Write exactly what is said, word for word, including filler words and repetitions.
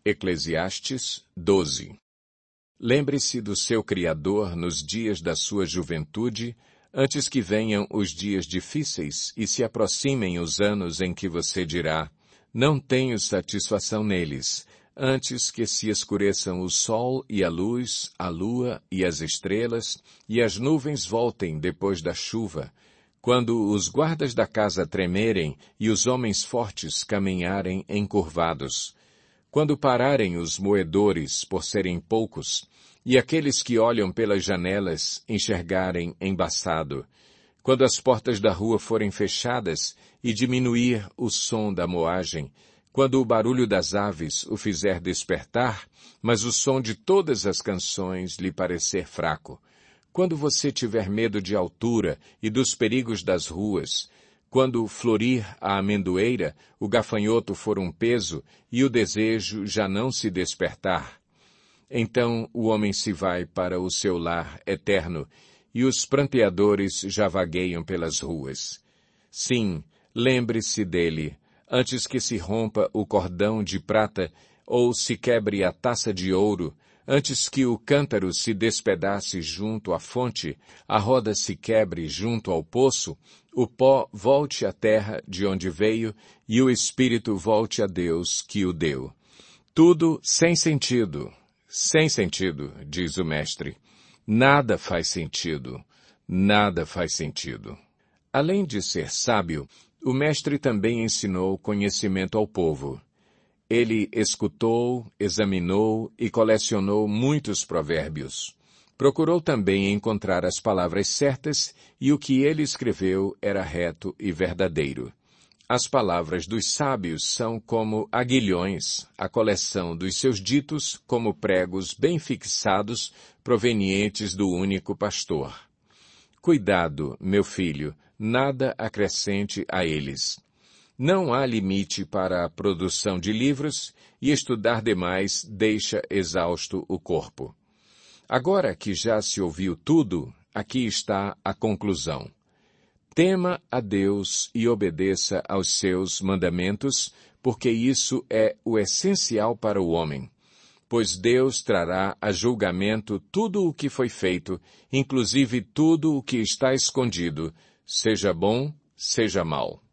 Eclesiastes doze. Lembre-se do seu Criador nos dias da sua juventude, antes que venham os dias difíceis e se aproximem os anos em que você dirá, não tenho satisfação neles, antes que se escureçam o sol e a luz, a lua e as estrelas, e as nuvens voltem depois da chuva, quando os guardas da casa tremerem e os homens fortes caminharem encurvados, quando pararem os moedores por serem poucos, e aqueles que olham pelas janelas enxergarem embaçado, quando as portas da rua forem fechadas e diminuir o som da moagem, quando o barulho das aves o fizer despertar, mas o som de todas as canções lhe parecer fraco, quando você tiver medo de altura e dos perigos das ruas, quando florir a amendoeira, o gafanhoto for um peso e o desejo já não se despertar, então o homem se vai para o seu lar eterno e os pranteadores já vagueiam pelas ruas. Sim, lembre-se dele, antes que se rompa o cordão de prata ou se quebre a taça de ouro, antes que o cântaro se despedace junto à fonte, a roda se quebre junto ao poço, o pó volte à terra de onde veio e o espírito volte a Deus que o deu. Tudo sem sentido, sem sentido, diz o mestre. Nada faz sentido, nada faz sentido. Além de ser sábio, o mestre também ensinou conhecimento ao povo. Ele escutou, examinou e colecionou muitos provérbios. Procurou também encontrar as palavras certas e o que ele escreveu era reto e verdadeiro. As palavras dos sábios são como aguilhões, a coleção dos seus ditos como pregos bem fixados provenientes do único pastor. Cuidado, meu filho, nada acrescente a eles. Não há limite para a produção de livros e estudar demais deixa exausto o corpo. Agora que já se ouviu tudo, aqui está a conclusão. Tema a Deus e obedeça aos seus mandamentos, porque isso é o essencial para o homem. Pois Deus trará a julgamento tudo o que foi feito, inclusive tudo o que está escondido, seja bom, seja mau.